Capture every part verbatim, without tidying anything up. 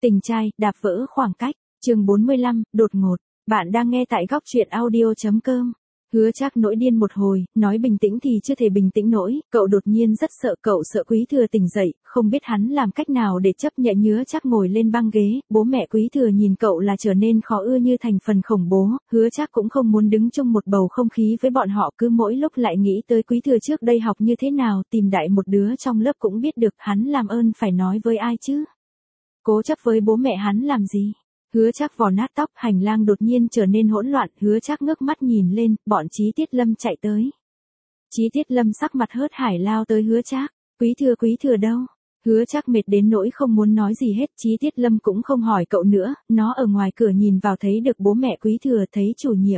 Tình trai, đạp vỡ khoảng cách, chương bốn mươi lăm, đột ngột. Bạn đang nghe tại góc truyện audio chấm com. Hứa Trác nổi điên một hồi, nói bình tĩnh thì chưa thể bình tĩnh nổi, cậu đột nhiên rất sợ, cậu sợ Quý Thừa tỉnh dậy, không biết hắn làm cách nào để chấp nhận Hứa Trác ngồi lên băng ghế, bố mẹ Quý Thừa nhìn cậu là trở nên khó ưa như thành phần khủng bố, Hứa Trác cũng không muốn đứng chung một bầu không khí với bọn họ, cứ mỗi lúc lại nghĩ tới Quý Thừa trước đây học như thế nào, tìm đại một đứa trong lớp cũng biết được, hắn làm ơn phải nói với ai chứ? Cố chấp với bố mẹ hắn làm gì? Hứa Trác vò nát tóc, hành lang đột nhiên trở nên hỗn loạn, Hứa Trác ngước mắt nhìn lên, bọn Chí Tiết Lâm chạy tới. Chí Tiết Lâm sắc mặt hớt hải lao tới Hứa Trác, Quý Thừa Quý Thừa đâu? Hứa Trác mệt đến nỗi không muốn nói gì hết, Chí Tiết Lâm cũng không hỏi cậu nữa, nó ở ngoài cửa nhìn vào thấy được bố mẹ Quý Thừa, thấy chủ nhiệm.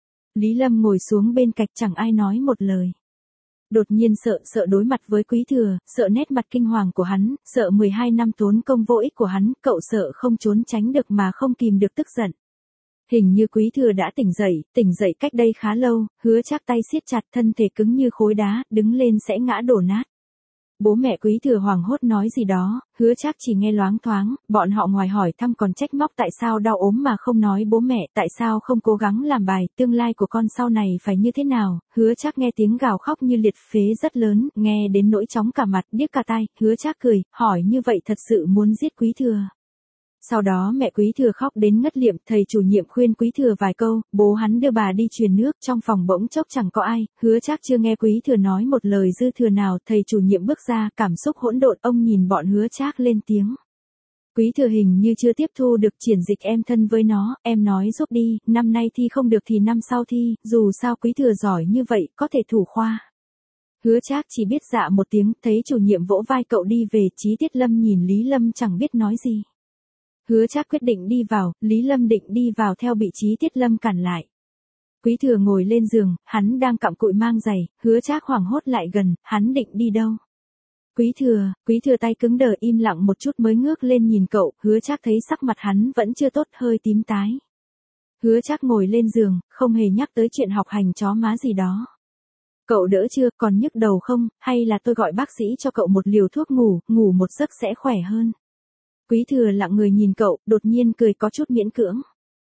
Lý Lâm ngồi xuống bên cạnh, chẳng ai nói một lời. Đột nhiên sợ, sợ đối mặt với Quý Thừa, sợ nét mặt kinh hoàng của hắn, sợ mười hai năm tốn công vô ích của hắn, cậu sợ không trốn tránh được mà không kìm được tức giận. Hình như Quý Thừa đã tỉnh dậy, tỉnh dậy cách đây khá lâu, Hứa Trác tay siết chặt, thân thể cứng như khối đá, đứng lên sẽ ngã đổ nát. Bố mẹ Quý Thừa hoảng hốt nói gì đó, Hứa Trác chỉ nghe loáng thoáng, bọn họ ngoài hỏi thăm còn trách móc tại sao đau ốm mà không nói bố mẹ, tại sao không cố gắng làm bài, tương lai của con sau này phải như thế nào, Hứa Trác nghe tiếng gào khóc như liệt phế rất lớn, nghe đến nỗi chóng cả mặt, điếc cả tai, Hứa Trác cười, hỏi như vậy thật sự muốn giết Quý Thừa. Sau đó mẹ Quý Thừa khóc đến ngất liệm, thầy chủ nhiệm khuyên Quý Thừa vài câu, bố hắn đưa bà đi truyền nước, trong phòng bỗng chốc chẳng có ai, Hứa Trác chưa nghe Quý Thừa nói một lời dư thừa nào, thầy chủ nhiệm bước ra, cảm xúc hỗn độn, ông nhìn bọn Hứa Trác lên tiếng. Quý Thừa hình như chưa tiếp thu được, triển dịch em thân với nó, em nói giúp đi, năm nay thi không được thì năm sau thi, dù sao Quý Thừa giỏi như vậy, có thể thủ khoa. Hứa Trác chỉ biết dạ một tiếng, thấy chủ nhiệm vỗ vai cậu đi về, Chí Tiết Lâm nhìn Lý Lâm chẳng biết nói gì. Hứa Trác quyết định đi vào, Lý Lâm định đi vào theo bị Chí Tiết Lâm cản lại. Quý Thừa ngồi lên giường, hắn đang cặm cụi mang giày, Hứa Trác hoảng hốt lại gần, hắn định đi đâu? Quý Thừa, Quý Thừa tay cứng đờ im lặng một chút mới ngước lên nhìn cậu, Hứa Trác thấy sắc mặt hắn vẫn chưa tốt, hơi tím tái. Hứa Trác ngồi lên giường, không hề nhắc tới chuyện học hành chó má gì đó. Cậu đỡ chưa, còn nhức đầu không, hay là tôi gọi bác sĩ cho cậu một liều thuốc ngủ, ngủ một giấc sẽ khỏe hơn. Quý Thừa lặng người nhìn cậu, đột nhiên cười có chút miễn cưỡng.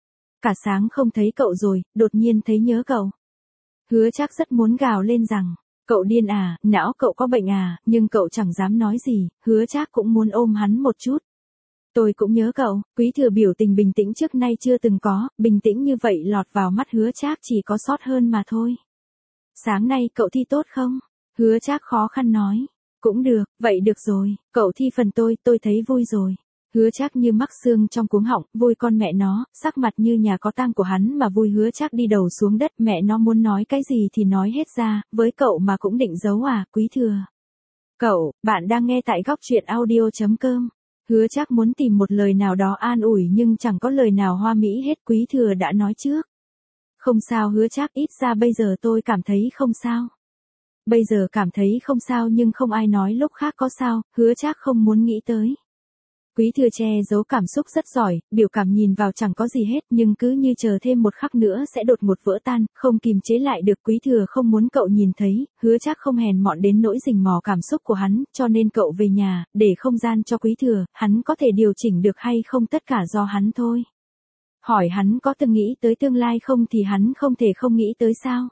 Cả sáng không thấy cậu rồi, đột nhiên thấy nhớ cậu. Hứa Trác rất muốn gào lên rằng, cậu điên à, não cậu có bệnh à, nhưng cậu chẳng dám nói gì, Hứa Trác cũng muốn ôm hắn một chút. Tôi cũng nhớ cậu, Quý Thừa biểu tình bình tĩnh trước nay chưa từng có, bình tĩnh như vậy lọt vào mắt Hứa Trác chỉ có sót hơn mà thôi. Sáng nay cậu thi tốt không? Hứa Trác khó khăn nói. Cũng được, vậy được rồi, cậu thi phần tôi, tôi thấy vui rồi. Hứa Trác như mắc xương trong cuống họng, vui con mẹ nó, sắc mặt như nhà có tang của hắn mà vui. Hứa Trác đi đầu xuống đất, mẹ nó muốn nói cái gì thì nói hết ra, với cậu mà cũng định giấu à, Quý Thừa. Cậu, bạn đang nghe tại góc truyện audio chấm com. Hứa Trác muốn tìm một lời nào đó an ủi nhưng chẳng có lời nào hoa mỹ hết, Quý Thừa đã nói trước. Không sao Hứa Trác, ít ra bây giờ tôi cảm thấy không sao. Bây giờ cảm thấy không sao nhưng không ai nói lúc khác có sao, Hứa Trác không muốn nghĩ tới. Quý Thừa che giấu cảm xúc rất giỏi, biểu cảm nhìn vào chẳng có gì hết nhưng cứ như chờ thêm một khắc nữa sẽ đột ngột vỡ tan, không kìm chế lại được. Quý Thừa không muốn cậu nhìn thấy, Hứa Trác không hèn mọn đến nỗi rình mò cảm xúc của hắn, cho nên cậu về nhà, để không gian cho Quý Thừa, hắn có thể điều chỉnh được hay không tất cả do hắn thôi. Hỏi hắn có từng nghĩ tới tương lai không thì hắn không thể không nghĩ tới sao.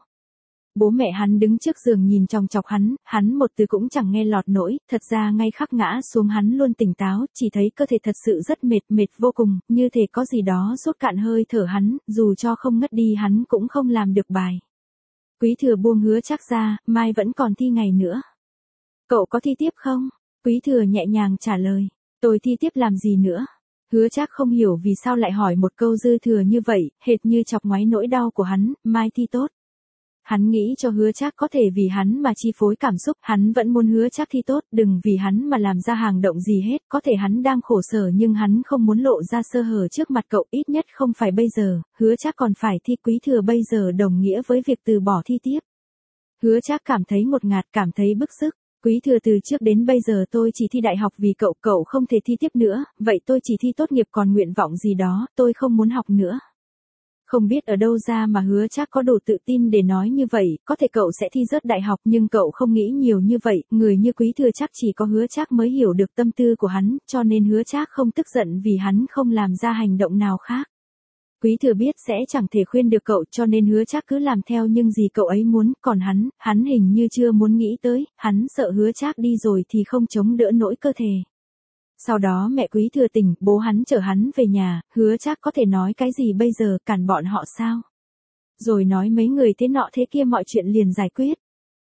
Bố mẹ hắn đứng trước giường nhìn chòng chọc hắn, hắn một từ cũng chẳng nghe lọt nổi, thật ra ngay khắc ngã xuống hắn luôn tỉnh táo, chỉ thấy cơ thể thật sự rất mệt, mệt vô cùng, như thể có gì đó rút cạn hơi thở hắn, dù cho không ngất đi hắn cũng không làm được bài. Quý Thừa buông Hứa Trác ra, mai vẫn còn thi ngày nữa. Cậu có thi tiếp không? Quý Thừa nhẹ nhàng trả lời, tôi thi tiếp làm gì nữa? Hứa Trác không hiểu vì sao lại hỏi một câu dư thừa như vậy, hệt như chọc ngoáy nỗi đau của hắn, mai thi tốt. Hắn nghĩ cho Hứa Trác có thể vì hắn mà chi phối cảm xúc, hắn vẫn muốn Hứa Trác thi tốt, đừng vì hắn mà làm ra hành động gì hết, có thể hắn đang khổ sở nhưng hắn không muốn lộ ra sơ hở trước mặt cậu, ít nhất không phải bây giờ, Hứa Trác còn phải thi. Quý Thừa bây giờ đồng nghĩa với việc từ bỏ thi tiếp. Hứa Trác cảm thấy ngột ngạt, cảm thấy bức sức. Quý Thừa, từ trước đến bây giờ tôi chỉ thi đại học vì cậu, cậu không thể thi tiếp nữa, vậy tôi chỉ thi tốt nghiệp còn nguyện vọng gì đó, tôi không muốn học nữa. Không biết ở đâu ra mà Hứa Trác có đủ tự tin để nói như vậy, có thể cậu sẽ thi rớt đại học nhưng cậu không nghĩ nhiều như vậy, người như Quý Thừa chắc chỉ có Hứa Trác mới hiểu được tâm tư của hắn, cho nên Hứa Trác không tức giận vì hắn không làm ra hành động nào khác. Quý Thừa biết sẽ chẳng thể khuyên được cậu cho nên Hứa Trác cứ làm theo những gì cậu ấy muốn, còn hắn, hắn hình như chưa muốn nghĩ tới, hắn sợ Hứa Trác đi rồi thì không chống đỡ nổi cơ thể. Sau đó mẹ Quý Thừa tỉnh, bố hắn chở hắn về nhà, Hứa Trác có thể nói cái gì bây giờ, cản bọn họ sao? Rồi nói mấy người thế nọ thế kia mọi chuyện liền giải quyết.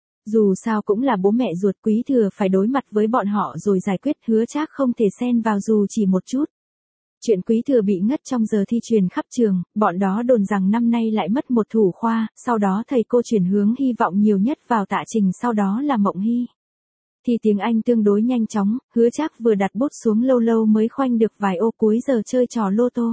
Dù sao cũng là bố mẹ ruột, Quý Thừa phải đối mặt với bọn họ rồi giải quyết, Hứa Trác không thể xen vào dù chỉ một chút. Chuyện Quý Thừa bị ngất trong giờ thi truyền khắp trường, bọn đó đồn rằng năm nay lại mất một thủ khoa, sau đó thầy cô chuyển hướng hy vọng nhiều nhất vào Tạ Trình, sau đó là Mộng Hy. Thì tiếng Anh tương đối nhanh chóng, Hứa Trác vừa đặt bút xuống lâu lâu mới khoanh được vài ô, cuối giờ chơi trò lô tô.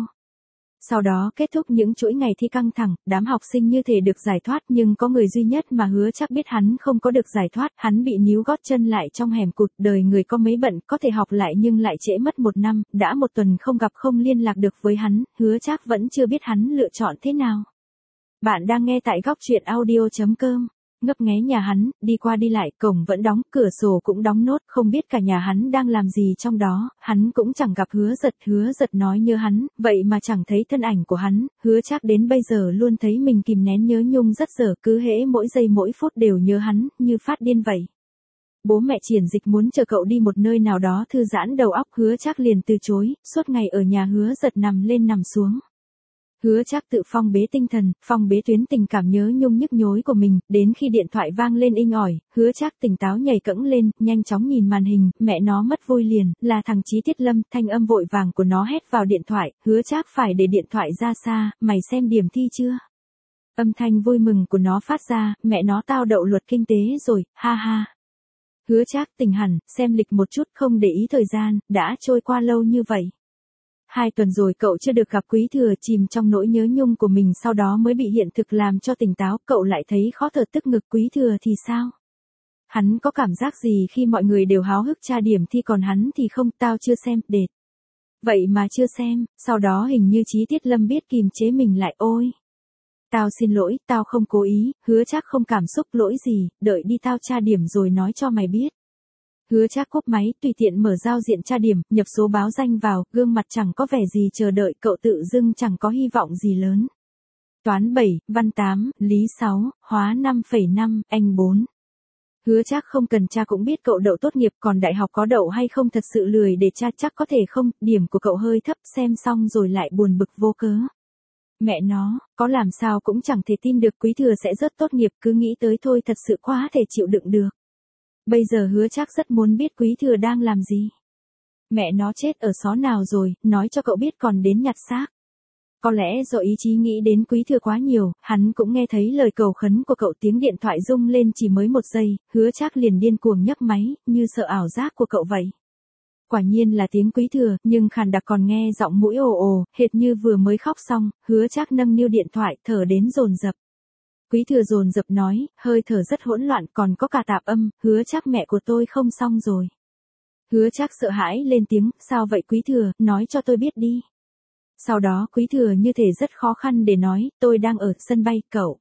Sau đó kết thúc những chuỗi ngày thi căng thẳng, đám học sinh như thể được giải thoát, nhưng có người duy nhất mà Hứa Trác biết hắn không có được giải thoát, hắn bị níu gót chân lại trong hẻm cụt, đời người có mấy bận, có thể học lại nhưng lại trễ mất một năm, đã một tuần không gặp không liên lạc được với hắn, Hứa Trác vẫn chưa biết hắn lựa chọn thế nào. Bạn đang nghe tại góc truyện audio chấm com. Ngấp nghé nhà hắn, đi qua đi lại, cổng vẫn đóng, cửa sổ cũng đóng nốt, không biết cả nhà hắn đang làm gì trong đó, hắn cũng chẳng gặp Hứa Giật, Hứa Giật nói nhớ hắn, vậy mà chẳng thấy thân ảnh của hắn, Hứa Trác đến bây giờ luôn thấy mình kìm nén nhớ nhung rất dở, cứ hễ mỗi giây mỗi phút đều nhớ hắn, như phát điên vậy. Bố mẹ Triển Dịch muốn chờ cậu đi một nơi nào đó thư giãn đầu óc, Hứa Trác liền từ chối, suốt ngày ở nhà Hứa Giật nằm lên nằm xuống. Hứa Trác tự phong bế tinh thần, phong bế tuyến tình cảm nhớ nhung nhức nhối của mình, đến khi điện thoại vang lên inh ỏi, Hứa Trác tỉnh táo nhảy cẫng lên, nhanh chóng nhìn màn hình, mẹ nó mất vui liền, là thằng Chí Tiết Lâm, thanh âm vội vàng của nó hét vào điện thoại, Hứa Trác phải để điện thoại ra xa, mày xem điểm thi chưa? Âm thanh vui mừng của nó phát ra, mẹ nó tao đậu luật kinh tế rồi, ha ha. Hứa Trác tỉnh hẳn, xem lịch một chút, không để ý thời gian, đã trôi qua lâu như vậy. Hai tuần rồi cậu chưa được gặp Quý Thừa, chìm trong nỗi nhớ nhung của mình, sau đó mới bị hiện thực làm cho tỉnh táo, cậu lại thấy khó thở tức ngực. Quý Thừa thì sao? Hắn có cảm giác gì khi mọi người đều háo hức tra điểm thi còn hắn thì không? Tao chưa xem, đệt. Vậy mà chưa xem, sau đó hình như Chí Tiết Lâm biết kìm chế mình lại, ôi. Tao xin lỗi, tao không cố ý, Hứa Trác không cảm xúc, lỗi gì, đợi đi tao tra điểm rồi nói cho mày biết. Hứa Trác cúp máy, tùy tiện mở giao diện tra điểm, nhập số báo danh vào, gương mặt chẳng có vẻ gì chờ đợi, cậu tự dưng chẳng có hy vọng gì lớn. Toán bảy, văn tám, lý sáu, hóa năm phẩy năm, anh bốn. Hứa Trác không cần tra cũng biết cậu đậu tốt nghiệp, còn đại học có đậu hay không thật sự lười để tra, chắc có thể không, điểm của cậu hơi thấp, xem xong rồi lại buồn bực vô cớ. Mẹ nó, có làm sao cũng chẳng thể tin được Quý Thừa sẽ rớt tốt nghiệp, cứ nghĩ tới thôi thật sự quá thể chịu đựng được. Bây giờ Hứa Trác rất muốn biết Quý Thừa đang làm gì. Mẹ nó chết ở xó nào rồi, nói cho cậu biết còn đến nhặt xác. Có lẽ do ý chí nghĩ đến Quý Thừa quá nhiều, hắn cũng nghe thấy lời cầu khấn của cậu, tiếng điện thoại rung lên chỉ mới một giây, Hứa Trác liền điên cuồng nhấc máy, như sợ ảo giác của cậu vậy. Quả nhiên là tiếng Quý Thừa, nhưng khàn đặc còn nghe giọng mũi ồ ồ, hệt như vừa mới khóc xong, Hứa Trác nâng niu điện thoại, thở đến dồn dập. Quý Thừa dồn dập nói, hơi thở rất hỗn loạn, còn có cả tạp âm, Hứa Trác mẹ của tôi không xong rồi. Hứa Trác sợ hãi lên tiếng, sao vậy Quý Thừa, nói cho tôi biết đi. Sau đó Quý Thừa như thể rất khó khăn để nói, tôi đang ở sân bay, cậu.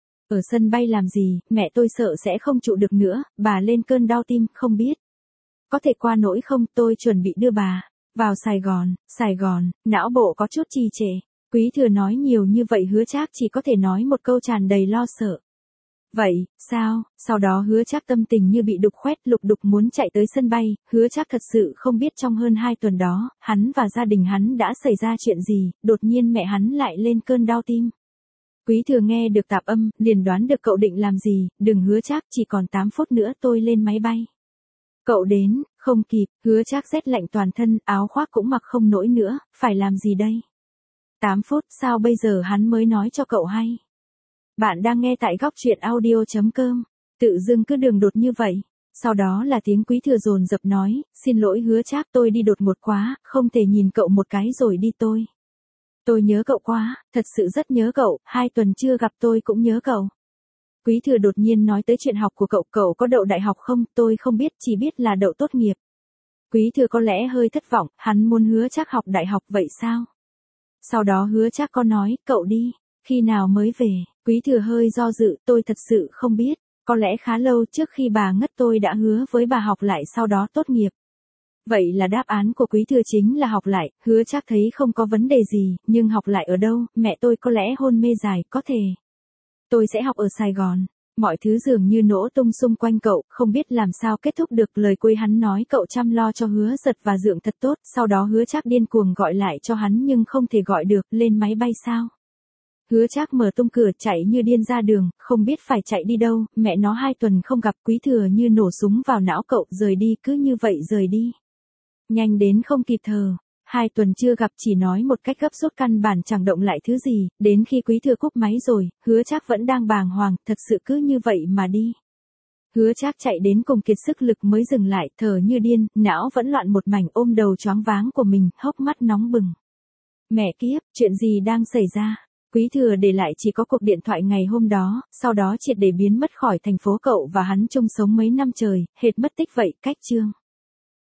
Ở sân bay làm gì, mẹ tôi sợ sẽ không trụ được nữa, bà lên cơn đau tim, không biết. Có thể qua nỗi không, tôi chuẩn bị đưa bà vào Sài Gòn, Sài Gòn, não bộ có chút trì trệ. Quý Thừa nói nhiều như vậy Hứa Trác chỉ có thể nói một câu tràn đầy lo sợ. Vậy, sao? Sau đó Hứa Trác tâm tình như bị đục khoét, lục đục muốn chạy tới sân bay, Hứa Trác thật sự không biết trong hơn hai tuần đó, hắn và gia đình hắn đã xảy ra chuyện gì, đột nhiên mẹ hắn lại lên cơn đau tim. Quý Thừa nghe được tạp âm, liền đoán được cậu định làm gì, đừng Hứa Trác, chỉ còn tám phút nữa tôi lên máy bay. Cậu đến, không kịp, Hứa Trác rét lạnh toàn thân, áo khoác cũng mặc không nổi nữa, phải làm gì đây? tám phút, sao bây giờ hắn mới nói cho cậu hay? Bạn đang nghe tại góc truyện audio chấm com, tự dưng cứ đường đột như vậy. Sau đó là tiếng Quý Thừa dồn dập nói, xin lỗi Hứa Trác, tôi đi đột ngột quá, không thể nhìn cậu một cái rồi đi tôi. Tôi nhớ cậu quá, thật sự rất nhớ cậu, hai tuần chưa gặp tôi cũng nhớ cậu. Quý Thừa đột nhiên nói tới chuyện học của cậu, cậu có đậu đại học không, tôi không biết, chỉ biết là đậu tốt nghiệp. Quý Thừa có lẽ hơi thất vọng, hắn muốn Hứa Trác học đại học vậy sao? Sau đó Hứa Trác có nói, cậu đi, Khi nào mới về? Quý Thừa hơi do dự, tôi thật sự không biết, có lẽ khá lâu trước khi bà ngất tôi đã hứa với bà học lại sau đó tốt nghiệp. Vậy là đáp án của Quý Thừa chính là học lại, Hứa Trác thấy không có vấn đề gì, nhưng học lại ở đâu, mẹ tôi có lẽ hôn mê dài, có thể. Tôi sẽ học ở Sài Gòn. Mọi thứ dường như nổ tung xung quanh cậu, không biết làm sao kết thúc được lời cuối hắn nói cậu chăm lo cho Hứa Giật và Dượng thật tốt, sau đó Hứa Trác điên cuồng gọi lại cho hắn nhưng không thể gọi được, lên máy bay sao? Hứa Trác mở tung cửa chạy như điên ra đường, không biết phải chạy đi đâu, mẹ nó hai tuần không gặp Quý Thừa như nổ súng vào não cậu, rời đi cứ như vậy rời đi. Nhanh đến không kịp thở. Hai tuần chưa gặp chỉ nói một cách gấp rút căn bản chẳng động lại thứ gì, đến khi Quý Thừa cúp máy rồi, Hứa Trác vẫn đang bàng hoàng, thật sự cứ như vậy mà đi. Hứa Trác chạy đến cùng kiệt sức lực mới dừng lại, thở như điên, não vẫn loạn một mảnh, ôm đầu choáng váng của mình, hốc mắt nóng bừng. Mẹ kiếp, chuyện gì đang xảy ra? Quý Thừa để lại chỉ có cuộc điện thoại ngày hôm đó, sau đó triệt để biến mất khỏi thành phố cậu và hắn chung sống mấy năm trời, hệt mất tích vậy, cách chương.